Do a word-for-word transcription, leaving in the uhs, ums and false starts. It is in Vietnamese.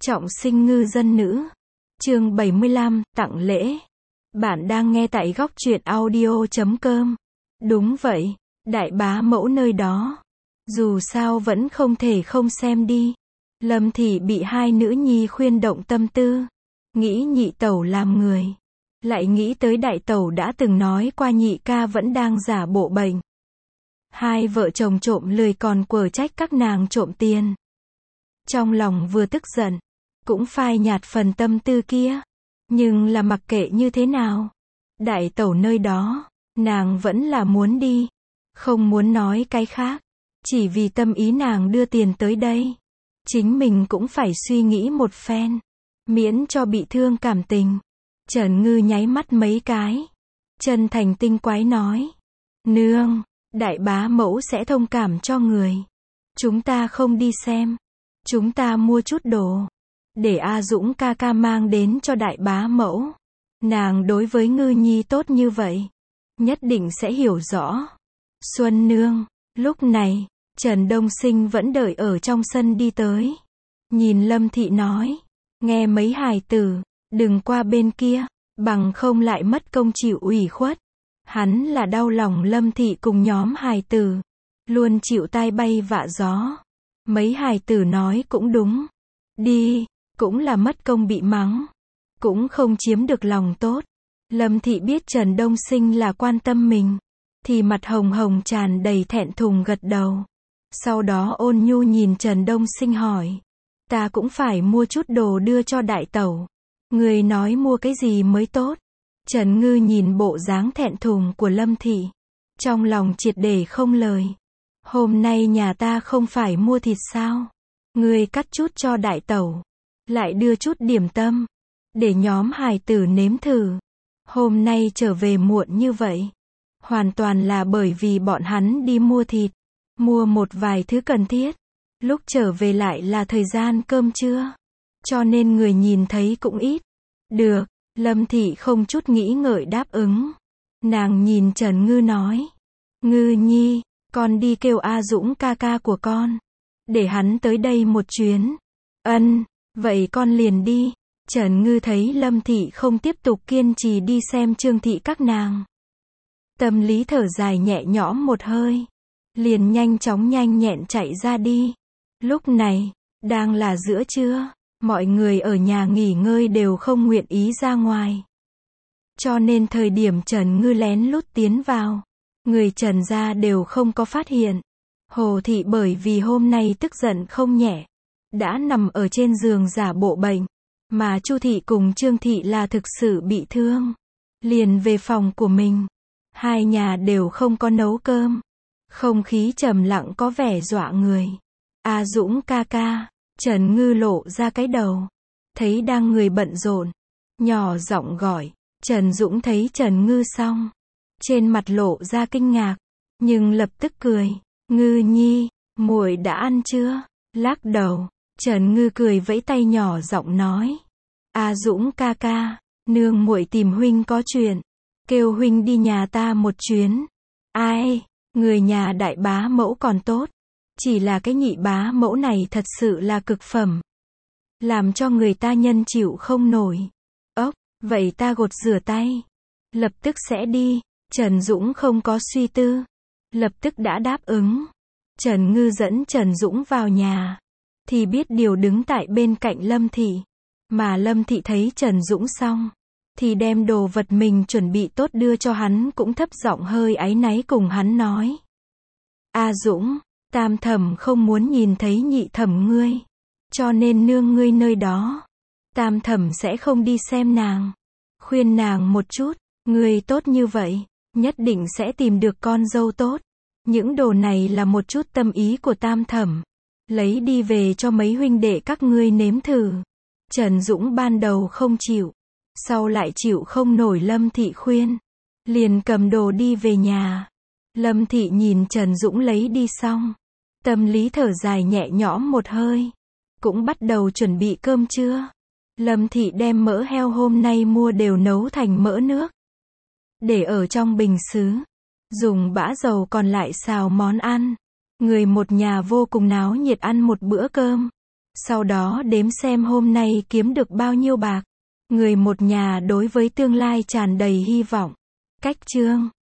Trọng sinh ngư dân nữ. Chương bảy mươi lăm, tặng lễ. Bạn đang nghe tại góc truyện audio chấm com. Đúng vậy, đại bá mẫu nơi đó. Dù sao vẫn không thể không xem đi. Lâm Thị bị hai nữ nhi khuyên động tâm tư. Nghĩ nhị tẩu làm người. Lại nghĩ tới đại tẩu đã từng nói qua nhị ca vẫn đang giả bộ bệnh. Hai vợ chồng trộm lười còn quở trách các nàng trộm tiền. Trong lòng vừa tức giận, cũng phai nhạt phần tâm tư kia. Nhưng là mặc kệ như thế nào, đại tẩu nơi đó, nàng vẫn là muốn đi. Không muốn nói cái khác. Chỉ vì tâm ý nàng đưa tiền tới đây. Chính mình cũng phải suy nghĩ một phen. Miễn cho bị thương cảm tình. Trần Ngư nháy mắt mấy cái. Chân thành tinh quái nói. Nương, đại bá mẫu sẽ thông cảm cho người. Chúng ta không đi xem. Chúng ta mua chút đồ. Để A Dũng ca ca mang đến cho đại bá mẫu. Nàng đối với Ngư nhi tốt như vậy. Nhất định sẽ hiểu rõ. Xuân nương. Lúc này, Trần Đông Sinh vẫn đợi ở trong sân đi tới. Nhìn Lâm Thị nói. Nghe mấy hài tử, đừng qua bên kia, bằng không lại mất công chịu ủy khuất. Hắn là đau lòng Lâm Thị cùng nhóm hài tử. Luôn chịu tai bay vạ gió. Mấy hài tử nói cũng đúng. Đi, cũng là mất công bị mắng. Cũng không chiếm được lòng tốt. Lâm Thị biết Trần Đông Sinh là quan tâm mình. Thì mặt hồng hồng tràn đầy thẹn thùng gật đầu. Sau đó ôn nhu nhìn Trần Đông Sinh hỏi. Ta cũng phải mua chút đồ đưa cho đại tẩu. Người nói mua cái gì mới tốt. Trần Ngư nhìn bộ dáng thẹn thùng của Lâm Thị. Trong lòng triệt để không lời. Hôm nay nhà ta không phải mua thịt sao? Người cắt chút cho đại tẩu. Lại đưa chút điểm tâm. Để nhóm hài tử nếm thử. Hôm nay trở về muộn như vậy. Hoàn toàn là bởi vì bọn hắn đi mua thịt. Mua một vài thứ cần thiết. Lúc trở về lại là thời gian cơm trưa. Cho nên người nhìn thấy cũng ít. Được, Lâm Thị không chút nghĩ ngợi đáp ứng. Nàng nhìn Trần Ngư nói. Ngư nhi, con đi kêu A Dũng ca ca của con. Để hắn tới đây một chuyến. Ân, vậy con liền đi. Trần Ngư thấy Lâm Thị không tiếp tục kiên trì đi xem Trương Thị các nàng. Tâm lý thở dài nhẹ nhõm một hơi. Liền nhanh chóng nhanh nhẹn chạy ra đi. Lúc này, đang là giữa trưa. Mọi người ở nhà nghỉ ngơi đều không nguyện ý ra ngoài. Cho nên thời điểm Trần Ngư lén lút tiến vào. Người Trần gia đều không có phát hiện. Hồ Thị bởi vì hôm nay tức giận không nhẹ. Đã nằm ở trên giường giả bộ bệnh. Mà Chu Thị cùng Trương Thị là thực sự bị thương. Liền về phòng của mình. Hai nhà đều không có nấu cơm. Không khí trầm lặng có vẻ dọa người. A Dũng ca ca. Trần Ngư lộ ra cái đầu. Thấy đang người bận rộn. Nhỏ giọng gọi. Trần Dũng thấy Trần Ngư xong. Trên mặt lộ ra kinh ngạc. Nhưng lập tức cười. Ngư nhi, muội đã ăn chưa? Lắc đầu. Trần Ngư cười vẫy tay nhỏ giọng nói. A Dũng ca ca. Nương muội tìm huynh có chuyện. Kêu huynh đi nhà ta một chuyến. Ai? Người nhà đại bá mẫu còn tốt. Chỉ là cái nhị bá mẫu này thật sự là cực phẩm. Làm cho người ta nhân chịu không nổi. Ốc, vậy ta gột rửa tay. Lập tức sẽ đi. Trần Dũng không có suy tư. Lập tức đã đáp ứng. Trần Ngư dẫn Trần Dũng vào nhà. Thì biết điều đứng tại bên cạnh Lâm Thị. Mà Lâm Thị thấy Trần Dũng xong. Thì đem đồ vật mình chuẩn bị tốt đưa cho hắn cũng thấp giọng hơi áy náy cùng hắn nói. A Dũng. Tam thẩm không muốn nhìn thấy nhị thẩm ngươi. Cho nên nương ngươi nơi đó. Tam thẩm sẽ không đi xem nàng. Khuyên nàng một chút. Ngươi tốt như vậy. Nhất định sẽ tìm được con dâu tốt. Những đồ này là một chút tâm ý của tam thẩm. Lấy đi về cho mấy huynh đệ các ngươi nếm thử. Trần Dũng ban đầu không chịu. Sau lại chịu không nổi Lâm Thị khuyên. Liền cầm đồ đi về nhà. Lâm Thị nhìn Trần Dũng lấy đi xong. Tâm lý thở dài nhẹ nhõm một hơi. Cũng bắt đầu chuẩn bị cơm trưa. Lâm Thị đem mỡ heo hôm nay mua đều nấu thành mỡ nước. Để ở trong bình sứ. Dùng bã dầu còn lại xào món ăn. Người một nhà vô cùng náo nhiệt ăn một bữa cơm. Sau đó đếm xem hôm nay kiếm được bao nhiêu bạc. Người một nhà đối với tương lai tràn đầy hy vọng. Cách chương